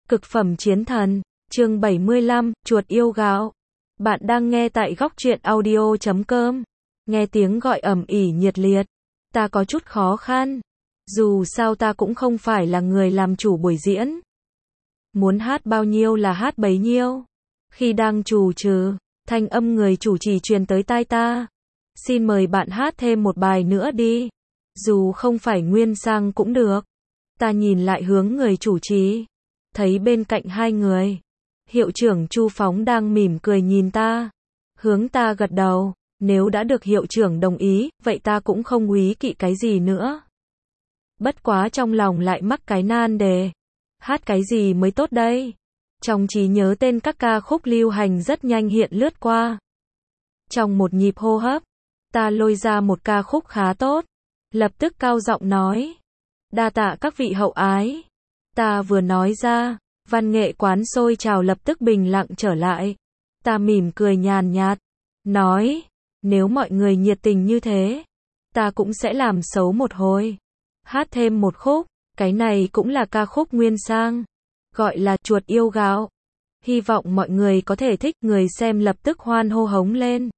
Cực phẩm chiến thần, chương 75, chuột yêu gạo. Bạn đang nghe tại góc truyện audio.com. Nghe tiếng gọi ầm ĩ nhiệt liệt. Ta có chút khó khăn. Dù sao ta cũng không phải là người làm chủ buổi diễn. Muốn hát bao nhiêu là hát bấy nhiêu. Khi đang chủ trừ, thanh âm người chủ trì truyền tới tai ta. Xin mời bạn hát thêm một bài nữa đi. Dù không phải nguyên sang cũng được. Ta nhìn lại hướng người chủ trì. Thấy bên cạnh hai người. Hiệu trưởng Chu Phóng đang mỉm cười nhìn ta. Hướng ta gật đầu. Nếu đã được hiệu trưởng đồng ý, vậy ta cũng không úy kỵ cái gì nữa. Bất quá trong lòng lại mắc cái nan đề. Hát cái gì mới tốt đây? Trong trí nhớ tên các ca khúc lưu hành rất nhanh hiện lướt qua. Trong một nhịp hô hấp, ta lôi ra một ca khúc khá tốt. Lập tức cao giọng nói. Đa tạ các vị hậu ái. Ta vừa nói ra, văn nghệ quán sôi trào lập tức bình lặng trở lại. Ta mỉm cười nhàn nhạt, nói, nếu mọi người nhiệt tình như thế, ta cũng sẽ làm xấu một hồi. Hát thêm một khúc, cái này cũng là ca khúc nguyên sang, gọi là chuột yêu gạo. Hy vọng mọi người có thể thích, người xem lập tức hoan hô hống lên.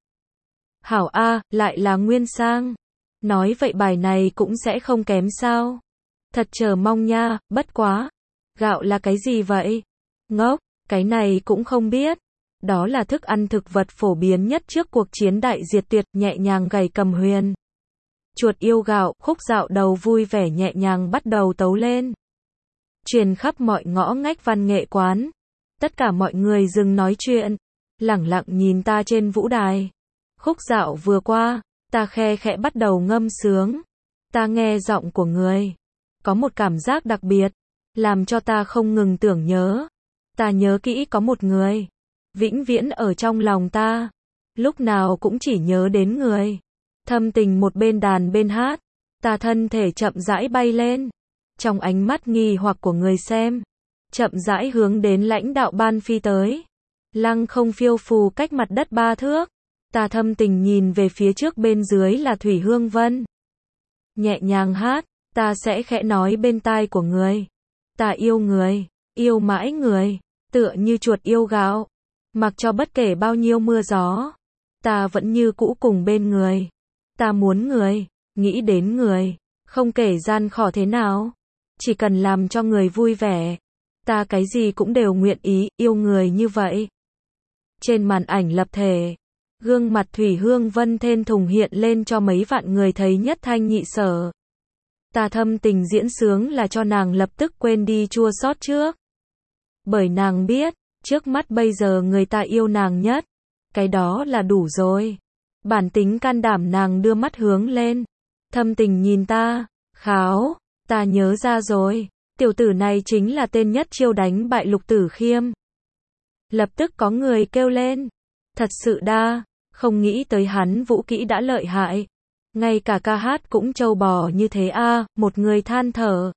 Hảo a, lại là nguyên sang. Nói vậy bài này cũng sẽ không kém sao. Thật chờ mong nha, bất quá. Gạo là cái gì vậy? Ngốc, cái này cũng không biết. Đó là thức ăn thực vật phổ biến nhất trước cuộc chiến đại diệt tuyệt, nhẹ nhàng gảy cầm huyền. Chuột yêu gạo, khúc dạo đầu vui vẻ nhẹ nhàng bắt đầu tấu lên. Truyền khắp mọi ngõ ngách văn nghệ quán. Tất cả mọi người dừng nói chuyện. Lẳng lặng nhìn ta trên vũ đài. Khúc dạo vừa qua, ta khe khẽ bắt đầu ngâm sướng. Ta nghe giọng của người. Có một cảm giác đặc biệt. Làm cho ta không ngừng tưởng nhớ. Ta nhớ kỹ có một người. Vĩnh viễn ở trong lòng ta. Lúc nào cũng chỉ nhớ đến người. Thâm tình một bên đàn bên hát. Ta thân thể chậm rãi bay lên. Trong ánh mắt nghi hoặc của người xem. Chậm rãi hướng đến lãnh đạo ban phi tới. Lăng không phiêu phù cách mặt đất 3 thước. Ta thâm tình nhìn về phía trước bên dưới là Thủy Hương Vân. Nhẹ nhàng hát. Ta sẽ khẽ nói bên tai của người. Ta yêu người. Yêu mãi người. Tựa như chuột yêu gạo. Mặc cho bất kể bao nhiêu mưa gió. Ta vẫn như cũ cùng bên người. Ta muốn người. Nghĩ đến người. Không kể gian khổ thế nào. Chỉ cần làm cho người vui vẻ. Ta cái gì cũng đều nguyện ý, yêu người như vậy. Trên màn ảnh lập thể. Gương mặt Thủy Hương Vân thên thùng hiện lên cho mấy vạn người thấy nhất thanh nhị sở. Ta thâm tình diễn sướng là cho nàng lập tức quên đi chua xót trước. Bởi nàng biết, trước mắt bây giờ người ta yêu nàng nhất. Cái đó là đủ rồi. Bản tính can đảm nàng đưa mắt hướng lên. Thâm tình nhìn ta. Kháo, ta nhớ ra rồi. Tiểu tử này chính là tên nhất chiêu đánh bại Lục Tử Khiêm. Lập tức có người kêu lên. Thật sự đa, không nghĩ tới hắn vũ kỹ đã lợi hại. Ngay cả ca hát cũng trâu bò như thế a, một người than thở.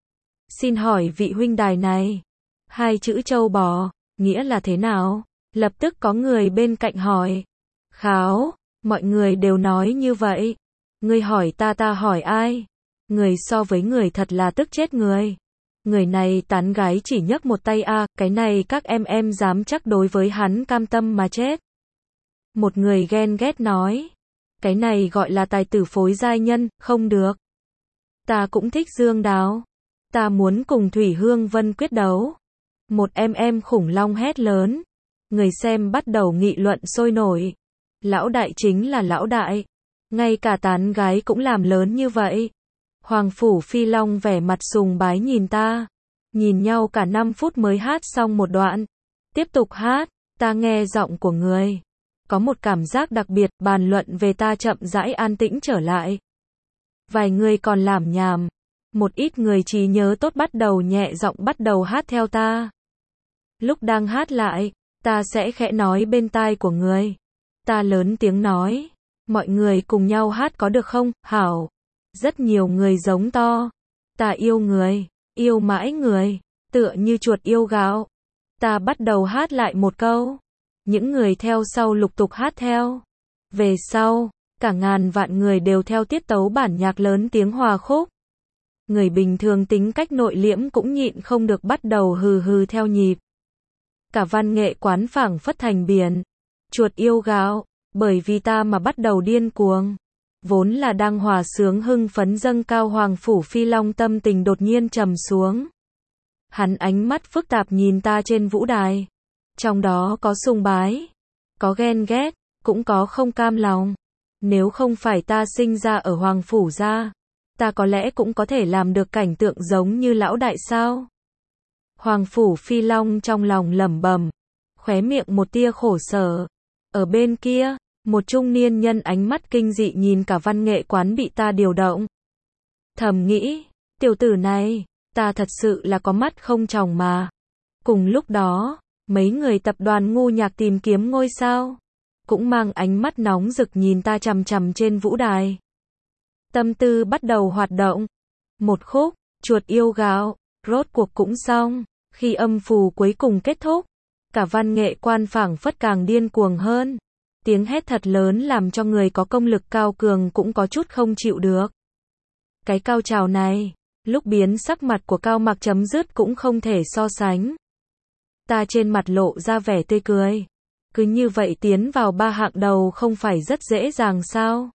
Xin hỏi vị huynh đài này, hai chữ trâu bò, nghĩa là thế nào? Lập tức có người bên cạnh hỏi. Kháo, mọi người đều nói như vậy. Ngươi hỏi ta, ta hỏi ai? Người so với người thật là tức chết người. Người này tán gái chỉ nhấc một tay a, cái này các em dám chắc đối với hắn cam tâm mà chết. Một người ghen ghét nói. Cái này gọi là tài tử phối giai nhân, không được. Ta cũng thích Dương Đào. Ta muốn cùng Thủy Hương Vân quyết đấu. Một em khủng long hét lớn. Người xem bắt đầu nghị luận sôi nổi. Lão đại chính là lão đại. Ngay cả tán gái cũng làm lớn như vậy. Hoàng Phủ Phi Long vẻ mặt sùng bái nhìn ta. Nhìn nhau cả 5 phút mới hát xong một đoạn. Tiếp tục hát, ta nghe giọng của người. Có một cảm giác đặc biệt, bàn luận về ta chậm rãi an tĩnh trở lại. Vài người còn lảm nhảm. Một ít người trí nhớ tốt bắt đầu nhẹ giọng bắt đầu hát theo ta. Lúc đang hát lại, ta sẽ khẽ nói bên tai của người. Ta lớn tiếng nói. Mọi người cùng nhau hát có được không? Hảo. Rất nhiều người giống to. Ta yêu người. Yêu mãi người. Tựa như chuột yêu gạo. Ta bắt đầu hát lại một câu. Những người theo sau lục tục hát theo. Về sau, cả ngàn vạn người đều theo tiết tấu bản nhạc lớn tiếng hòa khúc. Người bình thường tính cách nội liễm cũng nhịn không được bắt đầu hừ hừ theo nhịp. Cả văn nghệ quán phảng phất thành biển. Chuột yêu gạo, bởi vì ta mà bắt đầu điên cuồng. Vốn là đang hòa sướng hưng phấn dâng cao Hoàng Phủ Phi Long tâm tình đột nhiên trầm xuống. Hắn ánh mắt phức tạp nhìn ta trên vũ đài. Trong đó có sùng bái, có ghen ghét, cũng có không cam lòng. Nếu không phải ta sinh ra ở Hoàng Phủ gia, ta có lẽ cũng có thể làm được cảnh tượng giống như lão đại sao. Hoàng Phủ Phi Long trong lòng lẩm bẩm, khóe miệng một tia khổ sở. Ở bên kia, một trung niên nhân ánh mắt kinh dị nhìn cả văn nghệ quán bị ta điều động. Thầm nghĩ, tiểu tử này, ta thật sự là có mắt không tròng mà. Cùng lúc đó, mấy người tập đoàn Ngô Nhạc tìm kiếm ngôi sao, cũng mang ánh mắt nóng rực nhìn ta chằm chằm trên vũ đài. Tâm tư bắt đầu hoạt động. Một khúc, chuột yêu gạo, rốt cuộc cũng xong. Khi âm phù cuối cùng kết thúc, cả văn nghệ quan phảng phất càng điên cuồng hơn. Tiếng hét thật lớn làm cho người có công lực cao cường cũng có chút không chịu được. Cái cao trào này, lúc biến sắc mặt của Cao Mặc chấm dứt cũng không thể so sánh. Ta trên mặt lộ ra vẻ tươi cười. Cứ như vậy tiến vào 3 hạng đầu không phải rất dễ dàng sao?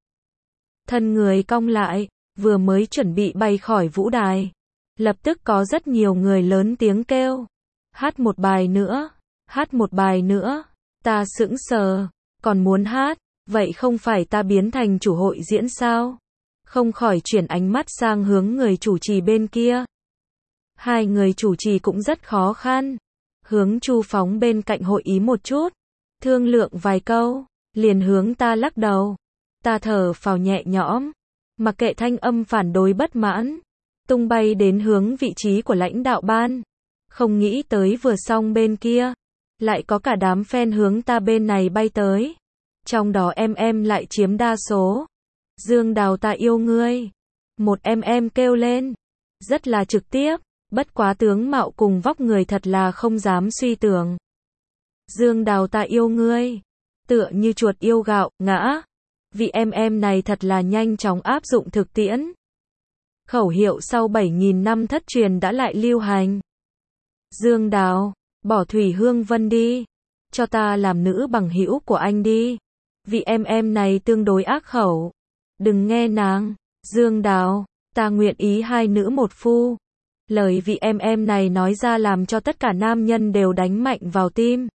Thân người cong lại, vừa mới chuẩn bị bay khỏi vũ đài. Lập tức có rất nhiều người lớn tiếng kêu. Hát một bài nữa, hát một bài nữa. Ta sững sờ, còn muốn hát, vậy không phải ta biến thành chủ hội diễn sao? Không khỏi chuyển ánh mắt sang hướng người chủ trì bên kia. Hai người chủ trì cũng rất khó khăn. Hướng Chu Phóng bên cạnh hội ý một chút, thương lượng vài câu, liền hướng ta lắc đầu. Ta thở phào nhẹ nhõm, mặc kệ thanh âm phản đối bất mãn, tung bay đến hướng vị trí của lãnh đạo ban. Không nghĩ tới vừa xong bên kia, lại có cả đám fan hướng ta bên này bay tới. Trong đó em lại chiếm đa số. Dương Đào ta yêu ngươi. Một em kêu lên, rất là trực tiếp, bất quá tướng mạo cùng vóc người thật là không dám suy tưởng. Dương Đào ta yêu ngươi, tựa như chuột yêu gạo, ngã. Vị em này thật là nhanh chóng áp dụng thực tiễn. Khẩu hiệu sau 7.000 năm thất truyền đã lại lưu hành. Dương Đào, bỏ Thủy Hương Vân đi, cho ta làm nữ bằng hữu của anh đi. Vị em này tương đối ác khẩu, đừng nghe nàng. Dương Đào, ta nguyện ý hai nữ một phu. Lời vị em này nói ra làm cho tất cả nam nhân đều đánh mạnh vào tim.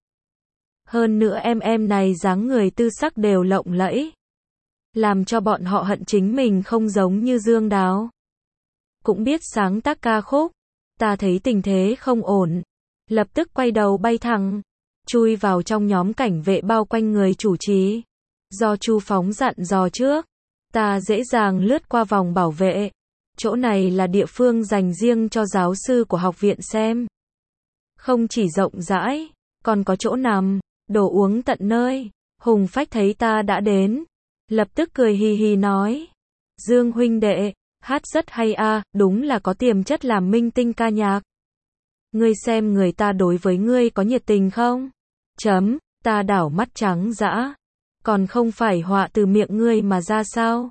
Hơn nữa em này dáng người tư sắc đều lộng lẫy, làm cho bọn họ hận chính mình không giống như Dương Đào. Cũng biết sáng tác ca khúc. Ta thấy tình thế không ổn, lập tức quay đầu bay thẳng, chui vào trong nhóm cảnh vệ bao quanh người chủ trì. Do Chu Phóng dặn dò trước, ta dễ dàng lướt qua vòng bảo vệ. Chỗ này là địa phương dành riêng cho giáo sư của học viện xem. Không chỉ rộng rãi, còn có chỗ nằm, đồ uống tận nơi. Hùng Phách thấy ta đã đến, lập tức cười hì hì nói. Dương huynh đệ, hát rất hay a, đúng là có tiềm chất làm minh tinh ca nhạc. Ngươi xem người ta đối với ngươi có nhiệt tình không? Ta đảo mắt trắng dã. Còn không phải họa từ miệng ngươi mà ra sao?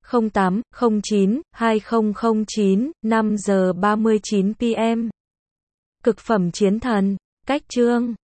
0809-2009, 5 giờ 39 PM. Cực phẩm chiến thần, cách chương.